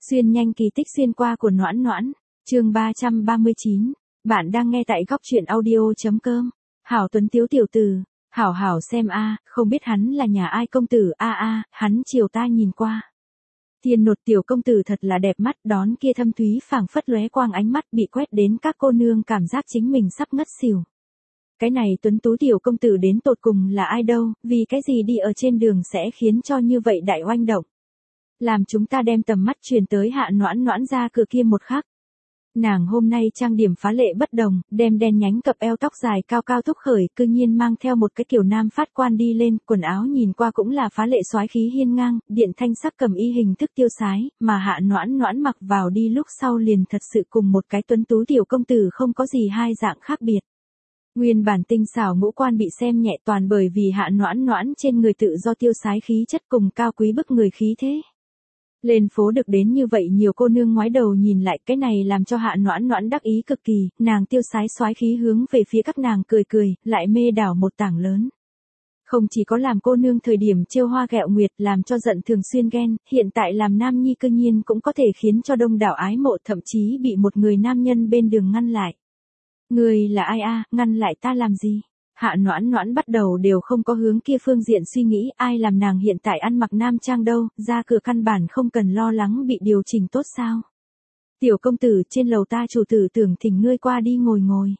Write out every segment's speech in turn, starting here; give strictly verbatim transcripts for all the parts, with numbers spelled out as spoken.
Xuyên nhanh kỳ tích xuyên qua của Noãn Noãn, chương ba trăm ba mươi chín. Bạn đang nghe tại góc truyện audio.com. Hảo Tuấn Tiếu tiểu tử, hảo hảo xem a, không biết hắn là nhà ai công tử a a, hắn chiều ta nhìn qua. Thiên nột tiểu công tử thật là đẹp mắt, đón kia thâm thúy phảng phất lóe quang ánh mắt bị quét đến các cô nương cảm giác chính mình sắp ngất xỉu. Cái này tuấn tú tiểu công tử đến tột cùng là ai đâu, vì cái gì đi ở trên đường sẽ khiến cho như vậy đại oanh động. Làm chúng ta đem tầm mắt truyền tới Hạ Noãn Noãn ra cửa kia một khắc. Nàng hôm nay trang điểm phá lệ bất đồng, đem đen nhánh cặp eo tóc dài cao cao thúc khởi, cư nhiên mang theo một cái kiểu nam phát quan đi lên, quần áo nhìn qua cũng là phá lệ soái khí hiên ngang, điện thanh sắc cầm y hình thức tiêu sái, mà Hạ Noãn Noãn mặc vào đi lúc sau liền thật sự cùng một cái tuấn tú tiểu công tử không có gì hai dạng khác biệt. Nguyên bản tinh xảo ngũ quan bị xem nhẹ toàn bởi vì Hạ Noãn Noãn trên người tự do tiêu sái khí chất cùng cao quý bức người khí thế. Lên phố được đến như vậy nhiều cô nương ngoái đầu nhìn lại, cái này làm cho Hạ Noãn Noãn đắc ý cực kỳ, nàng tiêu sái soái khí hướng về phía các nàng cười cười, lại mê đảo một tảng lớn. Không chỉ có làm cô nương thời điểm trêu hoa ghẹo nguyệt làm cho giận thường xuyên ghen, hiện tại làm nam nhi cư nhiên cũng có thể khiến cho đông đảo ái mộ, thậm chí bị một người nam nhân bên đường ngăn lại. Người là ai a, ngăn lại ta làm gì? Hạ Noãn Noãn bắt đầu đều không có hướng kia phương diện suy nghĩ, ai làm nàng hiện tại ăn mặc nam trang đâu, ra cửa căn bản không cần lo lắng bị điều chỉnh tốt sao. Tiểu công tử, trên lầu ta chủ tử tưởng thỉnh ngươi qua đi ngồi ngồi.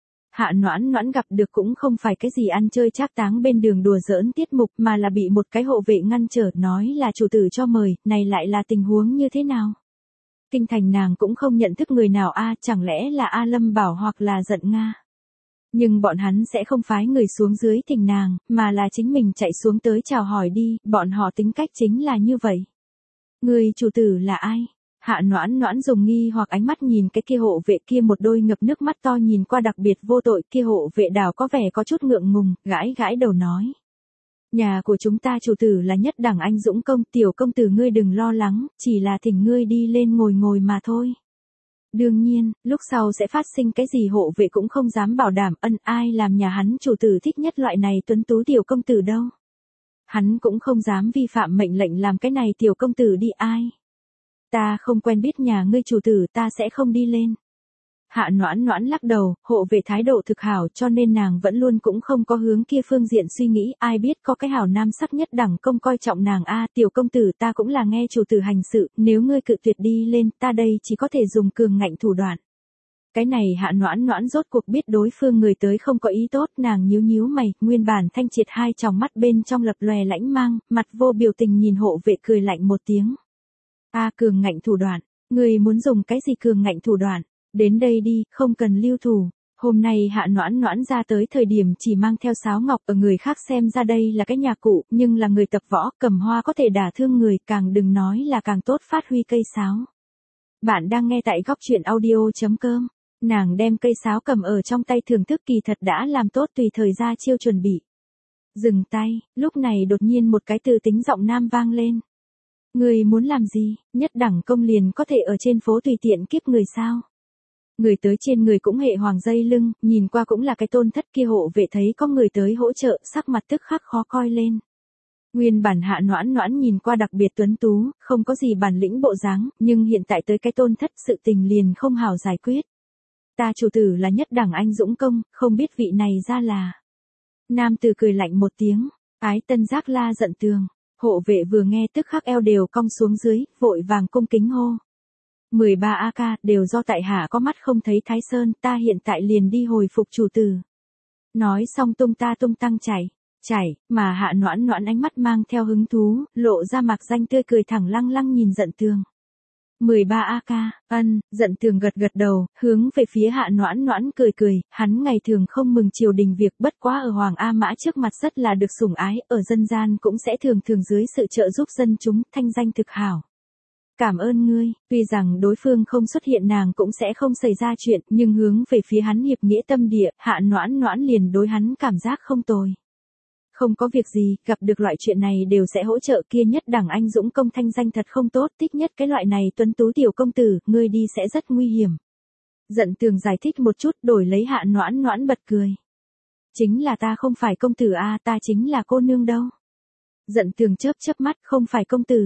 Hạ Noãn Noãn gặp được cũng không phải cái gì ăn chơi trác táng bên đường đùa giỡn tiết mục, mà là bị một cái hộ vệ ngăn trở, nói là chủ tử cho mời, này lại là tình huống như thế nào? Kinh thành nàng cũng không nhận thức người nào a, chẳng lẽ là A Lâm Bảo hoặc là Giận Nga. Nhưng bọn hắn sẽ không phái người xuống dưới thỉnh nàng, mà là chính mình chạy xuống tới chào hỏi đi, bọn họ tính cách chính là như vậy. Người chủ tử là ai? Hạ Noãn Noãn dùng nghi hoặc ánh mắt nhìn cái kia hộ vệ kia, một đôi ngập nước mắt to nhìn qua đặc biệt vô tội, kia hộ vệ đảo có vẻ có chút ngượng ngùng, gãi gãi đầu nói. Nhà của chúng ta chủ tử là nhất đẳng anh dũng công, tiểu công tử ngươi đừng lo lắng, chỉ là thỉnh ngươi đi lên ngồi ngồi mà thôi. Đương nhiên, lúc sau sẽ phát sinh cái gì hộ vệ cũng không dám bảo đảm, ân ai làm nhà hắn chủ tử thích nhất loại này tuấn tú tiểu công tử đâu. Hắn cũng không dám vi phạm mệnh lệnh làm cái này tiểu công tử đi ai. Ta không quen biết nhà ngươi chủ tử, ta sẽ không đi lên. Hạ Noãn Noãn lắc đầu, hộ vệ thái độ thực hảo cho nên nàng vẫn luôn cũng không có hướng kia phương diện suy nghĩ, ai biết có cái hảo nam sắc nhất đẳng công coi trọng nàng a, tiểu công tử ta cũng là nghe chủ tử hành sự, nếu ngươi cự tuyệt đi lên, ta đây chỉ có thể dùng cường ngạnh thủ đoạn. Cái này Hạ Noãn Noãn rốt cuộc biết đối phương người tới không có ý tốt, nàng nhíu nhíu mày, nguyên bản thanh triệt hai tròng mắt bên trong lập lòe lãnh mang, mặt vô biểu tình nhìn hộ vệ cười lạnh một tiếng. A cường ngạnh thủ đoạn, ngươi muốn dùng cái gì cường ngạnh thủ đoạn? Đến đây đi, không cần lưu thủ. Hôm nay Hạ Noãn Noãn ra tới thời điểm chỉ mang theo sáo ngọc, ở người khác xem ra đây là cái nhà cụ, nhưng là người tập võ, cầm hoa có thể đả thương người, càng đừng nói là càng tốt phát huy cây sáo. Bạn đang nghe tại góc truyện audio.com. Nàng đem cây sáo cầm ở trong tay thưởng thức kỳ thật đã làm tốt tùy thời ra chiêu chuẩn bị. Dừng tay, lúc này đột nhiên một cái từ tính giọng nam vang lên. Người muốn làm gì, nhất đẳng công liền có thể ở trên phố tùy tiện kiếp người sao? Người tới trên người cũng hệ hoàng dây lưng, nhìn qua cũng là cái tôn thất, kia hộ vệ thấy có người tới hỗ trợ, sắc mặt tức khắc khó coi lên. Nguyên bản Hạ Noãn Noãn nhìn qua đặc biệt tuấn tú, không có gì bản lĩnh bộ dáng, nhưng hiện tại tới cái tôn thất sự tình liền không hảo giải quyết. Ta chủ tử là nhất đẳng anh dũng công, không biết vị này ra là. Nam tử cười lạnh một tiếng, ái tân giác la giận tường, hộ vệ vừa nghe tức khắc eo đều cong xuống dưới, vội vàng cung kính hô. mười ba a ca, đều do tại hạ có mắt không thấy Thái Sơn, ta hiện tại liền đi hồi phục chủ tử. Nói xong tung ta tung tăng chảy, chảy, mà Hạ Noãn Noãn ánh mắt mang theo hứng thú, lộ ra mạc danh tươi cười thẳng lăng lăng nhìn Giận Tường. mười ba a ca, ân, Giận Tường gật gật đầu, hướng về phía Hạ Noãn Noãn cười cười, hắn ngày thường không mừng triều đình việc, bất quá ở Hoàng A Mã trước mặt rất là được sủng ái, ở dân gian cũng sẽ thường thường dưới sự trợ giúp dân chúng, thanh danh thực hảo. Cảm ơn ngươi, tuy rằng đối phương không xuất hiện nàng cũng sẽ không xảy ra chuyện, nhưng hướng về phía hắn hiệp nghĩa tâm địa, Hạ Noãn Noãn liền đối hắn cảm giác không tồi. Không có việc gì, gặp được loại chuyện này đều sẽ hỗ trợ, kia nhất đẳng anh dũng công thanh danh thật không tốt, thích nhất cái loại này tuấn tú tiểu công tử, ngươi đi sẽ rất nguy hiểm. Giận Tường giải thích một chút, đổi lấy Hạ Noãn Noãn bật cười. Chính là ta không phải công tử a, ta chính là cô nương đâu. Giận Tường chớp chớp mắt, không phải công tử.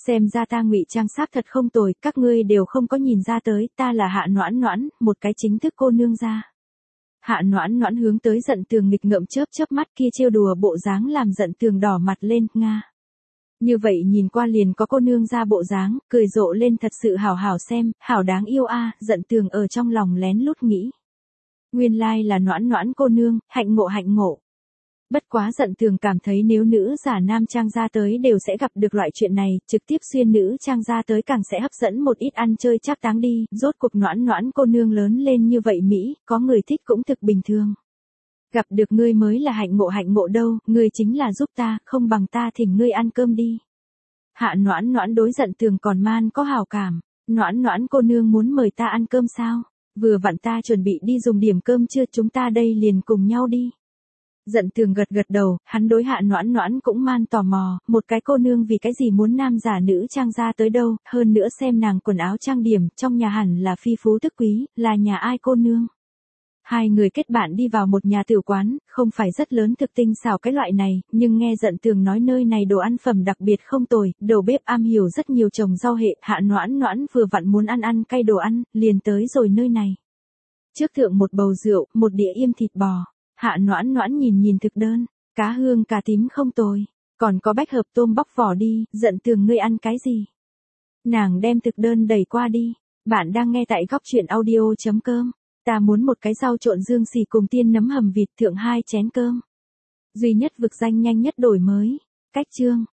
Xem ra ta ngụy trang xác thật không tồi, các ngươi đều không có nhìn ra tới, ta là Hạ Noãn Noãn, một cái chính thức cô nương gia. Hạ Noãn Noãn hướng tới Dận Tường nghịch ngợm chớp chớp mắt, kia trêu đùa bộ dáng làm Dận Tường đỏ mặt lên, nga. Như vậy nhìn qua liền có cô nương ra bộ dáng, cười rộ lên thật sự hảo hảo xem, hảo đáng yêu a, à, Dận Tường ở trong lòng lén lút nghĩ. Nguyên lai là Noãn Noãn cô nương, hạnh ngộ hạnh ngộ. Bất quá Dận Tường cảm thấy nếu nữ giả nam trang ra tới đều sẽ gặp được loại chuyện này, trực tiếp xuyên nữ trang ra tới càng sẽ hấp dẫn một ít ăn chơi chắc táng đi, rốt cuộc Noãn Noãn cô nương lớn lên như vậy Mỹ, có người thích cũng thực bình thường. Gặp được ngươi mới là hạnh ngộ hạnh ngộ đâu, ngươi chính là giúp ta, không bằng ta thỉnh ngươi ăn cơm đi. Hạ Noãn Noãn đối Dận Tường còn man có hảo cảm, Noãn Noãn cô nương muốn mời ta ăn cơm sao? Vừa vặn ta chuẩn bị đi dùng điểm cơm trưa, chúng ta đây liền cùng nhau đi. Dận Tường gật gật đầu, hắn đối Hạ Noãn Noãn cũng man tò mò, một cái cô nương vì cái gì muốn nam giả nữ trang ra tới đâu, hơn nữa xem nàng quần áo trang điểm, trong nhà hẳn là phi phú tức quý, là nhà ai cô nương. Hai người kết bạn đi vào một nhà tiểu quán, không phải rất lớn thực tinh xảo cái loại này, nhưng nghe Dận Tường nói nơi này đồ ăn phẩm đặc biệt không tồi, đầu bếp am hiểu rất nhiều trồng rau hệ, Hạ Noãn Noãn vừa vặn muốn ăn ăn cay đồ ăn, liền tới rồi nơi này. Trước thượng một bầu rượu, một đĩa yêm thịt bò. Hạ Noãn Noãn nhìn nhìn thực đơn, cá hương cà tím không tồi, còn có bách hợp tôm bóc vỏ đi, Dận Tường ngươi ăn cái gì? Nàng đem thực đơn đẩy qua đi, bạn đang nghe tại góc truyện audio chấm com, ta muốn một cái rau trộn dương xì cùng tiên nấm hầm vịt thượng hai chén cơm. Duy nhất vực danh nhanh nhất đổi mới, cách chương.